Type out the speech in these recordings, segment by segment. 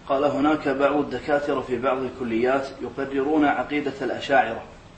قال هناك بعض الدكاترة في بعض الكليات يقررون عقيدة الأشاعرة.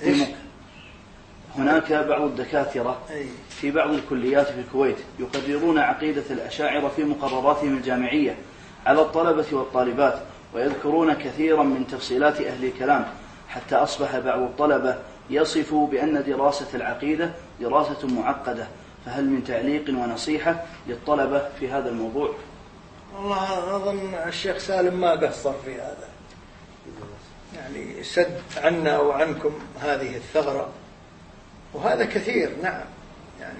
هناك بعض الدكاترة في بعض الكليات في الكويت يقررون عقيدة الأشاعرة في مقرراتهم الجامعية على الطلبة والطالبات، ويذكرون كثيرا من تفصيلات أهل الكلام، حتى أصبح بعض الطلبة يصف بأن دراسة العقيدة دراسة معقدة. فهل من تعليق ونصيحة للطلبة في هذا الموضوع؟ والله أظن الشيخ سالم ما قصر في هذا، يعني سد عنا وعنكم هذه الثغرة، وهذا كثير. نعم، يعني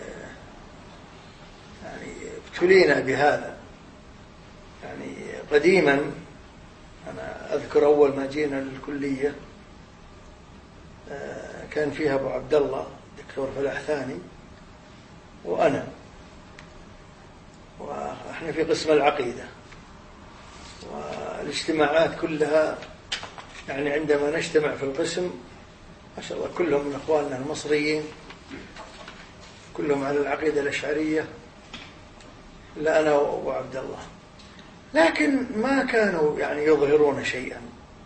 ابتلينا بهذا. يعني قديما أنا أذكر أول ما جينا للكلية كان فيها أبو عبد الله دكتور فلاح ثاني وأنا، وإحنا في قسم العقيدة، والاجتماعات كلها يعني عندما نجتمع في القسم ما شاء الله كلهم من أخواننا المصريين، كلهم على العقيدة الأشعرية، لا أنا وأبو عبد الله، لكن ما كانوا يعني يظهرون شيئا،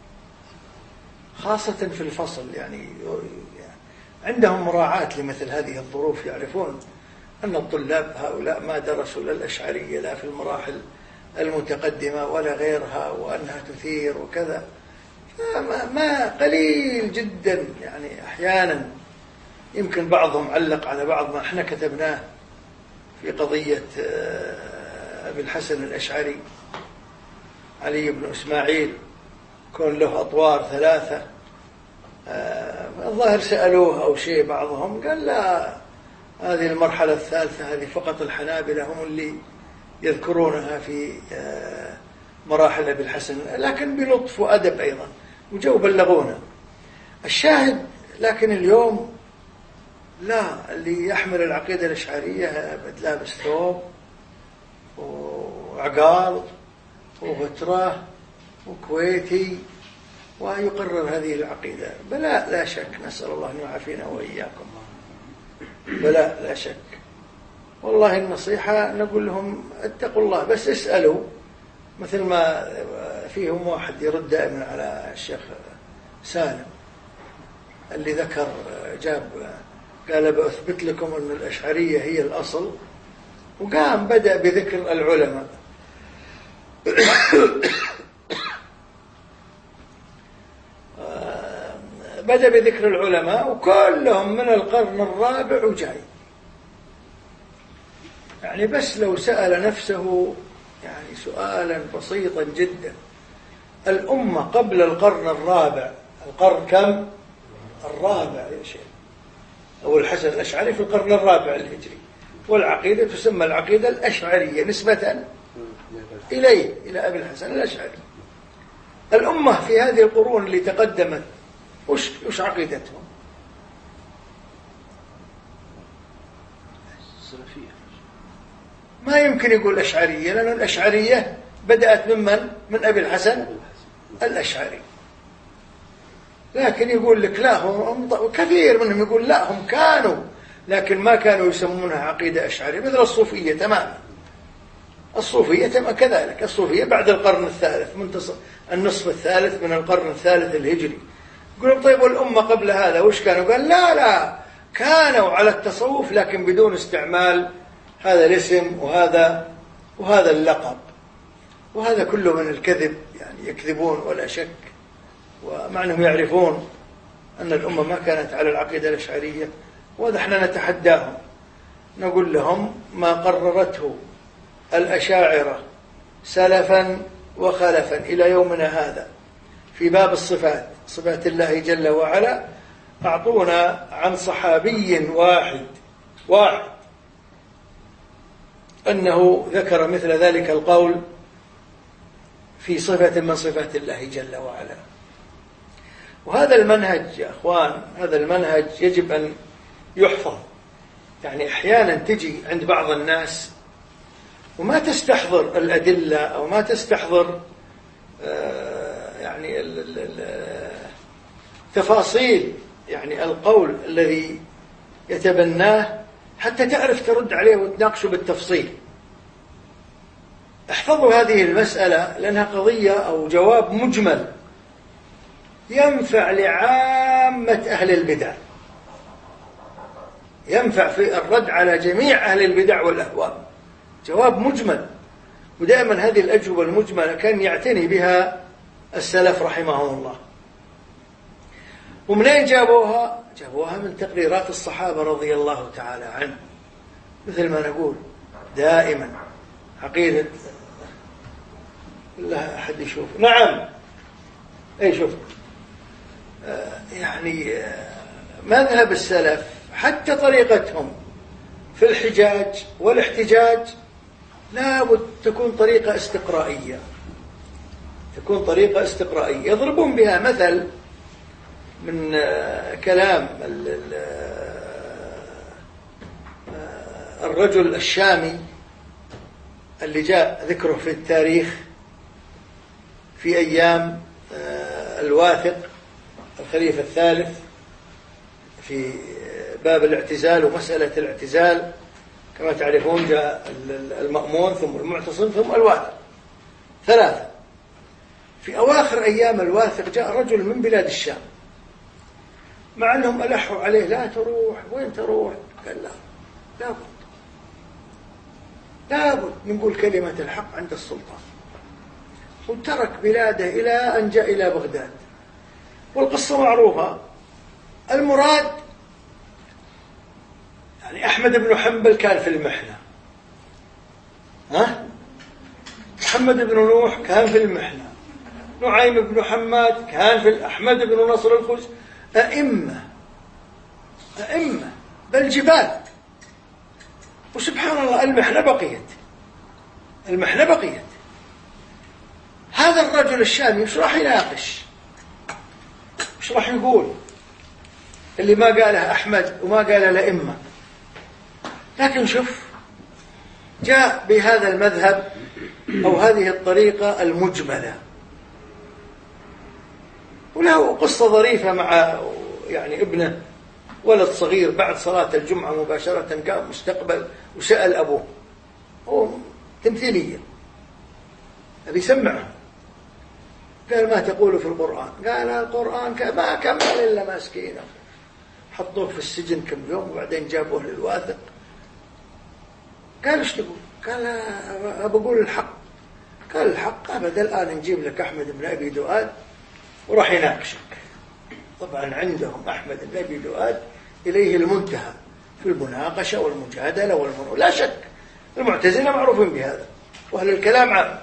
خاصة في الفصل. يعني عندهم مراعاة لمثل هذه الظروف، يعرفون أن الطلاب هؤلاء ما درسوا للأشعرية لا في المراحل المتقدمة ولا غيرها، وأنها تثير وكذا. ما قليل جدا، يعني أحيانا يمكن بعضهم علق على بعض ما احنا كتبناه في قضية أبي الحسن الأشعري علي بن إسماعيل، كون له أطوار 3. الظاهر سألوه أو شيء بعضهم، قال لا، هذه المرحلة الثالثة هذه فقط الحنابلة هم اللي يذكرونها في مراحل أبي الحسن، لكن بلطف وأدب أيضا، وجو بلغونا الشاهد. لكن اليوم لا، اللي يحمل العقيدة الأشعرية لابس ثوب وعقال وغترة وكويتي ويقرر هذه العقيدة. بلاء لا شك، نسأل الله أن يعافينا وإياكم. بلاء لا شك. والله النصيحة نقول لهم اتقوا الله، بس اسألوا، مثل ما فيهم واحد يرد دائما على الشيخ سالم اللي ذكر، جاب قال بأثبت لكم أن الأشعرية هي الأصل، وقام بدأ بذكر العلماء. بدأ بذكر العلماء وكلهم من القرن الرابع وجاي. يعني بس لو سأل نفسه يعني سؤالا بسيطا جدا، الأمة قبل القرن الرابع، القرن كم؟ الرابع يا شيخ. أبو الحسن الأشعري في القرن الرابع الهجري، والعقيدة تسمى العقيدة الأشعرية نسبة إليه، إلى أبي الحسن الأشعري. الأمة في هذه القرون اللي تقدمت وش عقيدتهم؟ ما يمكن يقول أشعرية، لأن الأشعرية بدأت من أبي الحسن الأشعري. لكن يقول لك لا، هم كثير منهم يقول لا، هم كانوا، لكن ما كانوا يسمونها عقيدة أشعرية، مثل الصوفية تماما. الصوفية كذلك، الصوفية بعد القرن الثالث، النصف الثالث من القرن الثالث الهجري. يقولون طيب والأمة قبل هذا وش كانوا؟ قال لا، كانوا على التصوف لكن بدون استعمال هذا الاسم وهذا اللقب، وهذا كله من الكذب. يعني يكذبون ولا شك، ومع أنهم يعرفون أن الأمة ما كانت على العقيدة الأشعرية. وهذا احنا نتحداهم، نقول لهم ما قررته الأشاعرة سلفا وخلفا إلى يومنا هذا في باب الصفات، صفات الله جل وعلا، أعطونا عن صحابي واحد أنه ذكر مثل ذلك القول في صفة من صفات الله جل وعلا. وهذا المنهج يا أخوان، هذا المنهج يجب أن يحفظ. يعني أحيانا تجي عند بعض الناس وما تستحضر الأدلة أو ما تستحضر يعني تفاصيل يعني القول الذي يتبناه حتى تعرف ترد عليه وتناقشه بالتفصيل. احفظوا هذه المسألة لأنها قضية أو جواب مجمل ينفع لعامة أهل البدع، ينفع في الرد على جميع أهل البدع والأهواء. جواب مجمل، ودائما هذه الأجوبة المجملة كان يعتني بها السلف رحمهم الله. ومنين جابوها؟ جابوها من تقريرات الصحابة رضي الله تعالى عنهم. مثل ما نقول دائما عقيدة لا أحد يشوف. نعم أي شوف يعني مذهب السلف حتى طريقتهم في الحجاج والاحتجاج لابد تكون طريقة استقرائية، تكون طريقة استقرائية. يضربون بها مثل من كلام الرجل الشامي اللي جاء ذكره في التاريخ في أيام الواثق الخليفة الثالث في باب الاعتزال ومسألة الاعتزال. كما تعرفون جاء المأمون ثم المعتصم ثم الواثق، ثلاثة. في أواخر أيام الواثق جاء رجل من بلاد الشام، مع أنهم ألحوا عليه لا تروح، وين تروح؟ قال لا، لابد نقول كلمة الحق عند السلطان. وترك بلاده إلى أن جاء إلى بغداد. والقصة معروفة. المراد يعني أحمد بن حنبل كان في المحنة، محمد بن نوح كان في المحنة، نعيم بن حماد كان في أحمد بن نصر الخوز، أئمة بل جبال. وسبحان الله المحنة بقيت. هذا الرجل الشامي وش راح يناقش؟ وش راح يقول اللي ما قاله أحمد وما قاله الأئمة؟ لكن شوف جاء بهذا المذهب أو هذه الطريقة المجملة. وله قصة ظريفة مع يعني ابنه، ولد صغير، بعد صلاة الجمعة مباشرة قام مستقبل وسأل أبوه، هو تمثيلية أبي سمعه، قال ما تقول في القرآن؟ قال القرآن ما كمل إلا ماسكينه، حطوه في السجن كم يوم وبعدين جابوه للواثق. قال ايش تقول؟ قال بقول الحق. قال الحق أبدا، الآن نجيب لك أحمد بن أبي دؤاد وراح يناقشك. طبعا عندهم أحمد بن أبي دؤاد إليه المنتهى في المناقشة والمجادلة والمنو، لا شك المعتزلة معروفين بهذا وأهل الكلام عام.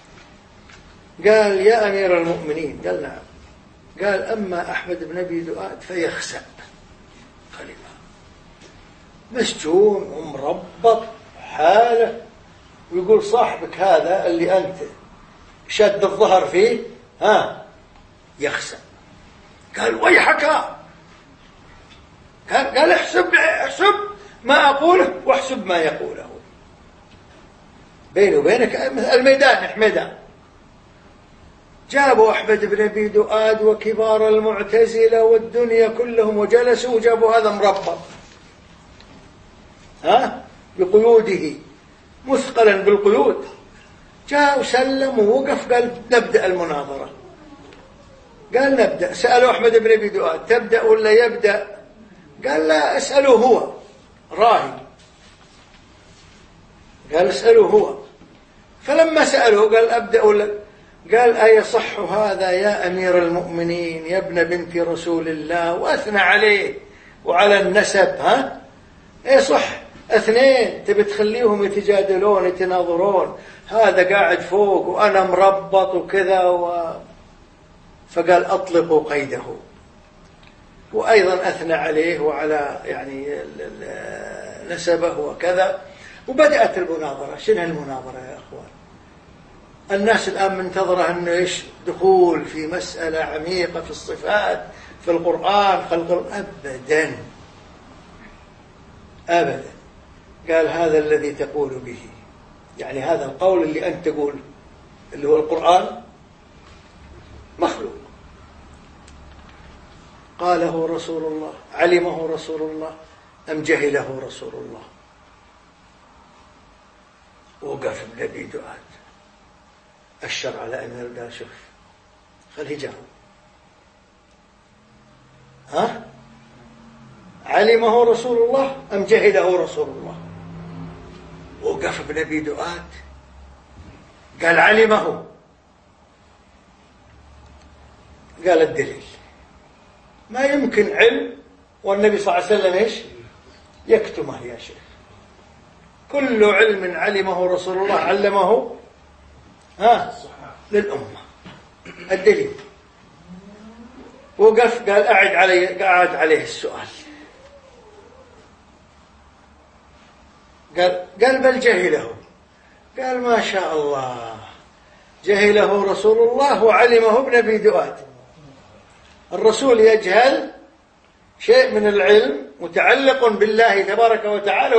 قال يا أمير المؤمنين، قال نعم. قال أما أحمد بن أبي دؤاد فيخسأ، خليفة مسجون ومربط حاله، ويقول صاحبك هذا اللي أنت شد الظهر فيه يخسأ. قال ويحك، قال احسب ما أقوله واحسب ما يقوله. بيني وبينك الميدان حميدان. جابوا أحمد بن أبي دؤاد وكبار المعتزلة والدنيا كلهم وجلسوا وجابوا هذا مربط بقيوده، مثقلا بالقيود. جاء وسلم ووقف، قال نبدأ المناظرة. قال نبدأ. سألوا أحمد بن أبي دؤاد تبدأ ولا يبدأ؟ قال لا، اسألوه هو راهي. قال اسألوه هو. فلما سألوه قال أبدأ ولا؟ قال أيصح هذا يا أمير المؤمنين يا ابن بنت رسول الله؟ وأثنى عليه وعلى النسب. يصح اثنين تبي تخليهم يتجادلون يتناظرون، هذا قاعد فوق وأنا مربط وكذا فقال أطلقوا قيده. وأيضا أثنى عليه وعلى يعني نسبه وكذا. وبدأت المناظرة. شنو المناظرة يا أخوان؟ الناس الآن منتظرة أنه إيش؟ دخول في مسألة عميقة في الصفات في القرآن خلق. أبدا. قال هذا الذي تقول به، يعني هذا القول اللي أنت تقول اللي هو القرآن مخلوق. قاله رسول الله، علمه رسول الله أم جهله رسول الله؟ وقف ابن أبي دؤاد أشر على أمير، قال شوف خليه يجاوب. ها؟ علمه رسول الله أم جهله رسول الله؟ وقف ابن أبي دؤاد قال علمه. قال الدليل. ما يمكن علم والنبي صلى الله عليه وسلم إيش يكتمه يا شيخ. كل علم علمه رسول الله علمه للأمة. الدليل. وقف قال أعد عليه السؤال. قال بل جهله. قال ما شاء الله، جهله رسول الله وعلمه ابن أبي دؤاد. الرسول يجهل شيء من العلم متعلق بالله تبارك وتعالى،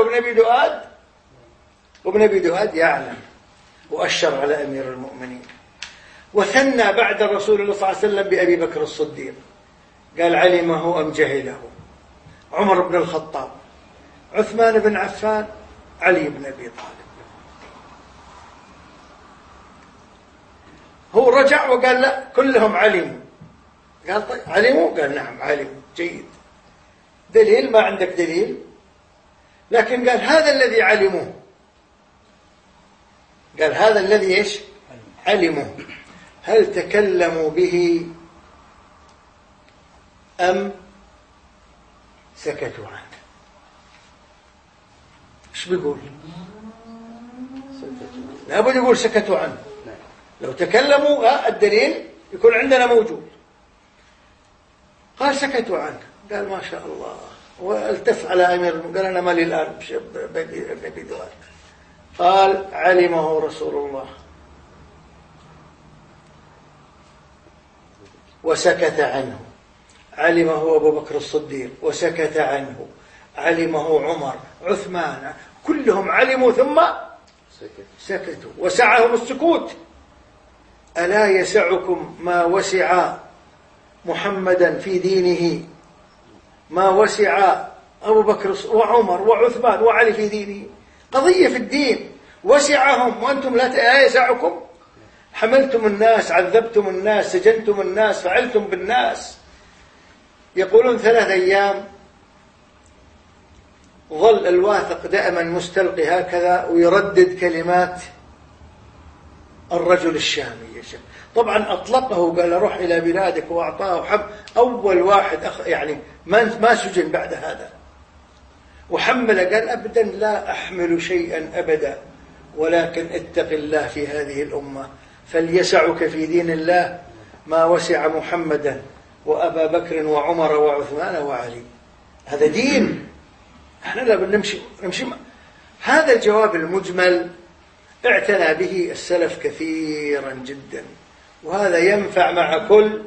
وابن أبي دؤاد يعلم. وأشر على أمير المؤمنين. وثنى بعد الرسول صلى الله عليه وسلم بأبي بكر الصديق، قال علمه أم جهله؟ عمر بن الخطاب، عثمان بن عفان، علي بن أبي طالب. هو رجع وقال لا كلهم علموا. قال طيب علموا؟ قال نعم علموا. جيد. دليل؟ ما عندك دليل. لكن قال هذا الذي علموه. قال هذا الذي إيش علموا، هل تكلموا به أم سكتوا عنه؟ إيش بيقول؟ لابد يقول سكتوا عنه. لو تكلموا الدليل يكون عندنا موجود. قال سكتوا عنه. قال ما شاء الله. والتف على أمير، قال أنا مالي الآن بأبي دؤاد. قال علمه رسول الله وسكت عنه، علمه أبو بكر الصديق وسكت عنه، علمه عمر، عثمان، كلهم علموا ثم سكتوا وسعهم السكوت. ألا يسعكم ما وسع محمدا في دينه، ما وسع أبو بكر وعمر وعثمان وعلي في دينه؟ قضية في الدين وسعهم وأنتم لا يسعكم. حملتم الناس، عذبتم الناس، سجنتم الناس، فعلتم بالناس. يقولون 3 أيام ظل الواثق دائما مستلقي هكذا ويردد كلمات الرجل الشامي. طبعا أطلقه، قال روح إلى بلادك، وأعطاه حب. أول واحد يعني ما سجن بعد هذا. وحمل، قال أبدا لا أحمل شيئا أبدا، ولكن اتق الله في هذه الأمة، فليسعك في دين الله ما وسع محمدا وأبا بكر وعمر وعثمان وعلي. هذا دين. احنا لا نمشي. هذا الجواب المجمل اعتنى به السلف كثيرا جدا، وهذا ينفع مع كل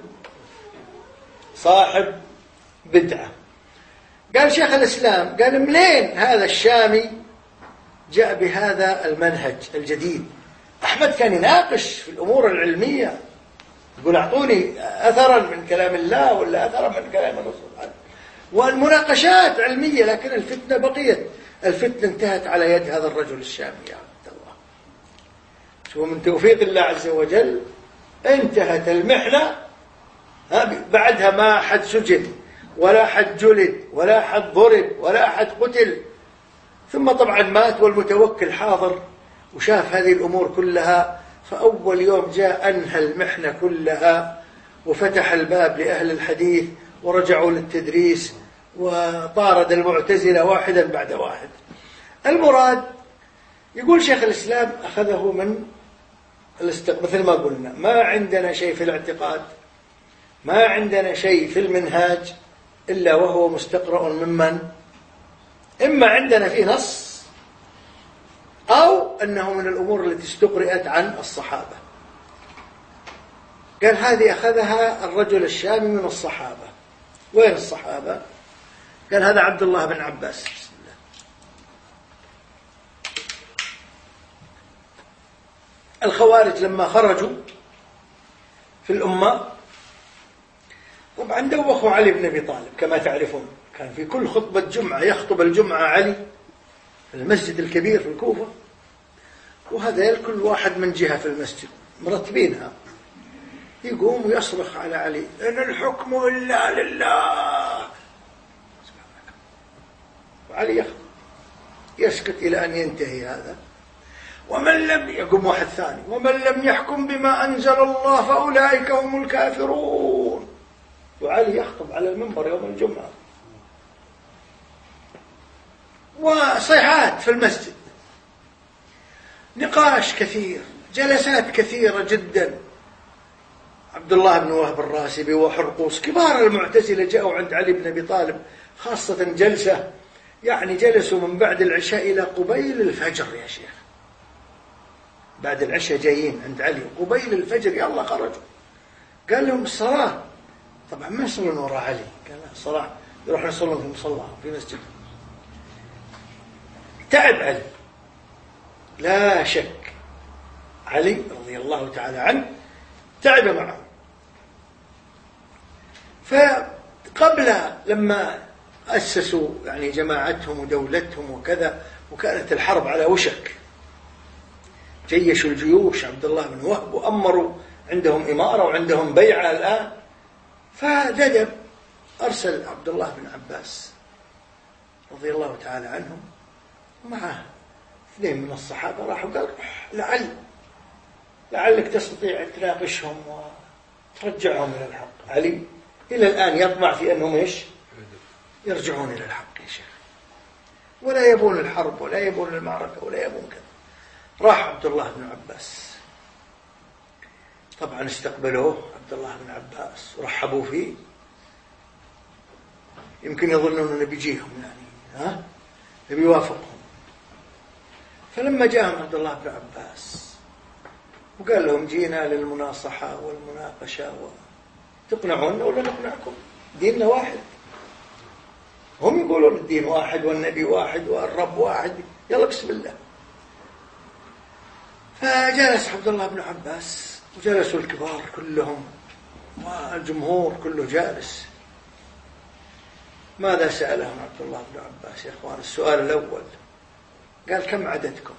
صاحب بدعة. قال شيخ الإسلام، قال منين هذا الشامي جاء بهذا المنهج الجديد؟ أحمد كان يناقش في الأمور العلمية، يقول أعطوني أثرا من كلام الله ولا أثرا من كلام الرسول، والمناقشات علمية. لكن الفتنة بقيت. الفتنة انتهت على يد هذا الرجل الشامي يا عبد الله. شو من توفيق الله عز وجل انتهت المحنة. بعدها ما حد سجن ولا حد جلد ولا حد ضرب ولا حد قتل. ثم طبعا مات والمتوكل حاضر وشاف هذه الأمور كلها. فأول يوم جاء أنهى المحنة كلها وفتح الباب لأهل الحديث ورجعوا للتدريس، وطارد المعتزلة واحدا بعد واحد. المراد يقول شيخ الإسلام أخذه من مثل ما قلنا، ما عندنا شيء في الاعتقاد، ما عندنا شيء في المنهاج إلا وهو مستقرأ ممن إما عندنا فيه نص أو أنه من الأمور التي استقرأت عن الصحابة. قال هذه أخذها الرجل الشامي من الصحابة. وين الصحابة؟ قال هذا عبد الله بن عباس. بسم الله. الخوارج لما خرجوا في الأمة طبعا دوخوا علي بن أبي طالب كما تعرفون. كان في كل خطبة جمعة يخطب الجمعة علي في المسجد الكبير في الكوفة، وهذا كل واحد من جهة في المسجد. مرتبينها. يقوم ويصرخ على علي: إن الحكم إلا لله. وعلي يسكت إلى أن ينتهي هذا. ومن لم يقوم واحد ثاني: ومن لم يحكم بما أنزل الله فأولئك هم الكافرون. وعلي يخطب على المنبر يوم الجمعة، وصيحات في المسجد، نقاش كثير، جلسات كثيرة جدا. عبد الله بن وهب الراسبي وحرقوس كبار المعتزلة جاءوا عند علي بن أبي طالب، خاصة جلسة يعني جلسوا من بعد العشاء إلى قبيل الفجر يا شيخ. بعد العشاء جايين عند علي قبيل الفجر، يلا خرجوا. قال لهم الصلاة، طبعا ما يصلون وراء علي، قال الصلاة يروح يصلون في مصلى في مسجد. تعب علي لا شك، علي رضي الله تعالى عنه تعب معه. فقبل لما أسسوا يعني جماعتهم ودولتهم وكذا، وكانت الحرب على وشك، جيشوا الجيوش عبد الله بن وهب وأمروا، عندهم إمارة وعندهم بيعة الآن. فندب أرسل عبد الله بن عباس رضي الله تعالى عنهم ومعه 2 من الصحابة، راحوا قال: روح لعلك تستطيع تناقشهم وترجعهم إلى الحق. علي إلى الآن يطمع في أنهم يرجعون إلى الحق يا شيخ، ولا يبون الحرب ولا يبون المعركة ولا يبون كذا. راح عبد الله بن عباس، طبعا استقبلوه عبد الله بن عباس ورحبوا فيه، يمكن يظنون أنه بيجيهم يعني بيوافقهم. فلما جاءهم عبد الله بن عباس وقال لهم: جينا للمناصحة والمناقشة، تقنعونا ولا نقنعكم؟ ديننا واحد. هم يقولون الدين واحد والنبي واحد والرب واحد، يلا بسم الله. فجلس عبد الله بن عباس وجلسوا الكبار كلهم والجمهور كله جالس. ماذا سألهم عبد الله بن عباس يا أخوان؟ السؤال الأول قال: كم عددكم؟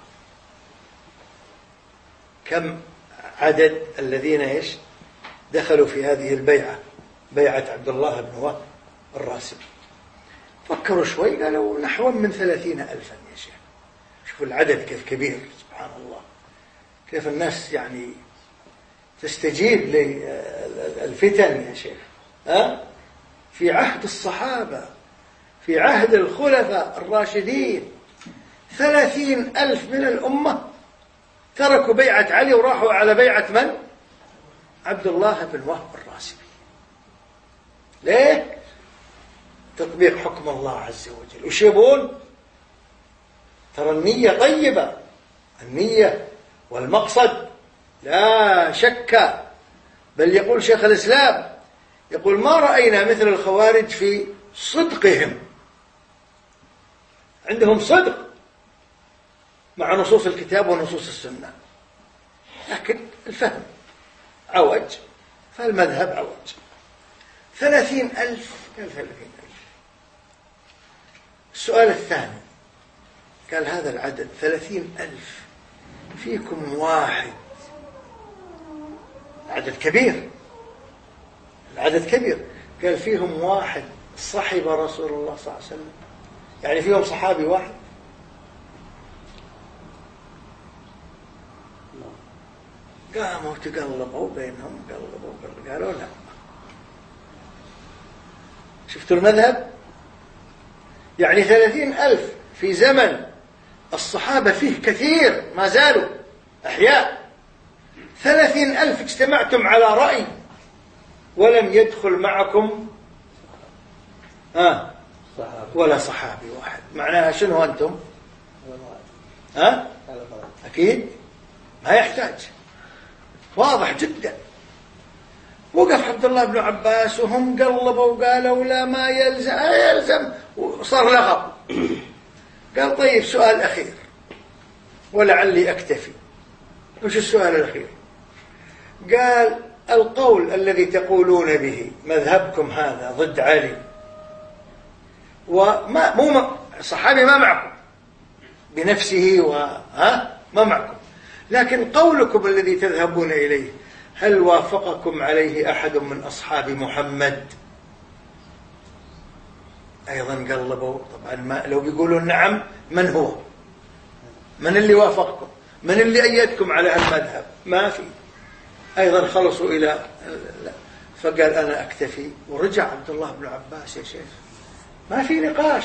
كم عدد الذين دخلوا في هذه البيعة، بيعة عبد الله بن وهب الراسبي؟ فكروا شوي، قالوا: نحو من 30,000 يا شيخ. شوفوا العدد كيف كبير، سبحان الله، كيف الناس يعني تستجيب للفتن يا شيخ. في عهد الصحابة، في عهد الخلفاء الراشدين، 30,000 من الأمة تركوا بيعة علي وراحوا على بيعة من؟ عبد الله بن وهب الراسبي. ليه؟ تطبيق حكم الله عز وجل. وش يبون؟ ترى النية طيبة، النية والمقصد لا شك. بل يقول شيخ الإسلام، يقول: ما رأينا مثل الخوارج في صدقهم، عندهم صدق مع نصوص الكتاب ونصوص السنة، لكن الفهم عوج، فالمذهب عوج. 30,000 قال 30,000. السؤال الثاني قال: هذا العدد 30,000 فيكم واحد، العدد كبير، العدد كبير، قال: فيهم واحد صحب رسول الله صلى الله عليه وسلم، يعني فيهم صحابي واحد. قاموا تقلبوا بينهم، قالوا: لا. شفتوا المذهب؟ يعني 30,000 في زمن الصحابة فيه كثير ما زالوا أحياء، 30,000 اجتمعتم على رأي ولم يدخل معكم ولا صحابي واحد. معناها شنو أنتم؟ أكيد ما يحتاج، واضح جدا. وقف عبد الله بن عباس وهم قلبوا وقالوا: لا، ما يلزم، وصار لغط. قال: طيب، سؤال أخير ولعلي أكتفي. وش السؤال الأخير؟ قال: القول الذي تقولون به مذهبكم هذا ضد علي، وما صحابي ما معكم بنفسه ما معكم، لكن قولكم الذي تذهبون إليه هل وافقكم عليه أحد من أصحاب محمد؟ أيضا قلبوا طبعا، ما لو بيقولوا نعم من هو؟ من اللي وافقكم؟ من اللي أيدكم على المذهب؟ ما في. أيضا خلصوا إلى لا. فقال أنا أكتفي، ورجع عبد الله بن عباس. يا شيخ ما في نقاش،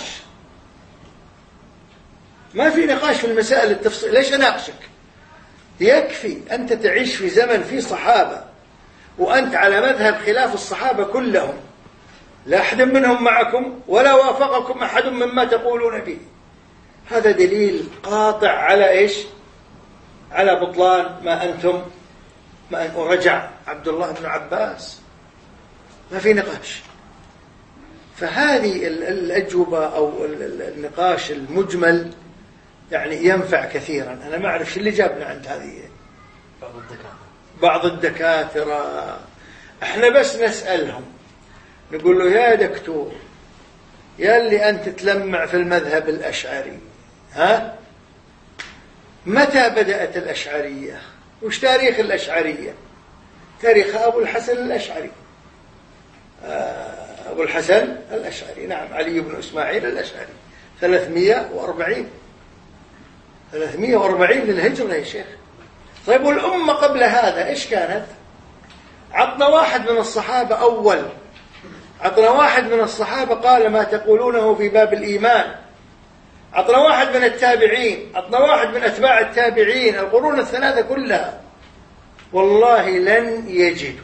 ما في نقاش في المسائل التفصيل. ليش أناقشك؟ يكفي أنت تعيش في زمن فيه صحابة وأنت على مذهب خلاف الصحابة كلهم، لا أحد منهم معكم ولا وافقكم أحد مما تقولون به. هذا دليل قاطع على إيش؟ على بطلان ما أنتم. ورجع عبد الله بن عباس، ما في نقاش. فهذه الأجوبة أو النقاش المجمل يعني ينفع كثيرا. أنا ما أعرف شو اللي جابنا عند هذه بعض الدكاترة. احنا بس نسألهم، نقول له يا دكتور، يا اللي أنت تلمع في المذهب الأشعري، ها؟ متى بدأت الأشعرية؟ وش تاريخ الأشعرية؟ تاريخ أبو الحسن الأشعري. أبو الحسن الأشعري، نعم، علي بن إسماعيل الأشعري، 340 للهجرة يا شيخ. طيب والأمة قبل هذا إيش كانت؟ عطنا واحد من الصحابة أول، عطنا واحد من الصحابة قال ما تقولونه في باب الإيمان، عطنا واحد من التابعين، عطنا واحد من أتباع التابعين، القرون الثلاثة كلها، والله لن يجدوا.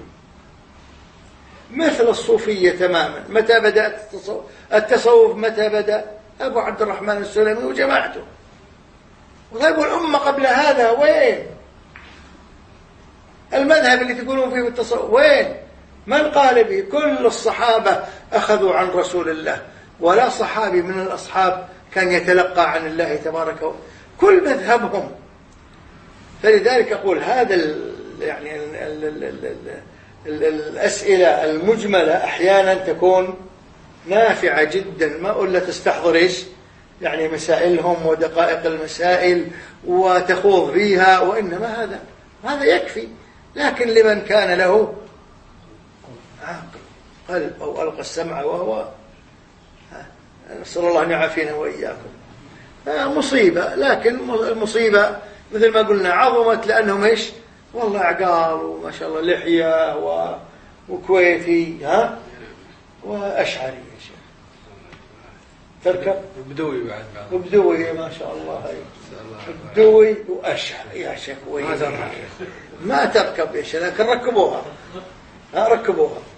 مثل الصوفية تماما. متى بدأ التصوف؟ متى بدأ؟ أبو عبد الرحمن السلمي وجماعته. طيب والأمة قبل هذا وين؟ المذهب اللي تقولون فيه التصوف وين؟ من قال به؟ كل الصحابة أخذوا عن رسول الله، ولا صحابي من الأصحاب كان يتلقى عن الله تبارك وتعالى، كل مذهبهم. فلذلك أقول هذا يعني الأسئلة المجملة أحيانا تكون نافعة جدا، ما أقول لا تستحضر إيش يعني مسائلهم ودقائق المسائل وتخوض فيها، وإنما هذا يكفي. لكن لمن كان له عاقل قلب أو ألقى السمع وهو، نسأل الله أن يعافينا وإياكم. مصيبة. لكن المصيبة مثل ما قلنا عظمت لأنهم إيش؟ والله عقال وما شاء الله لحية وكويتي، ها، وأشعري يا شيخ. تركب وبدوي بعد وبدوي ما شاء الله، بدوي وأشعري يا شيخ. ما تركب يا شيخ، لكن ركبوها، ركبوها.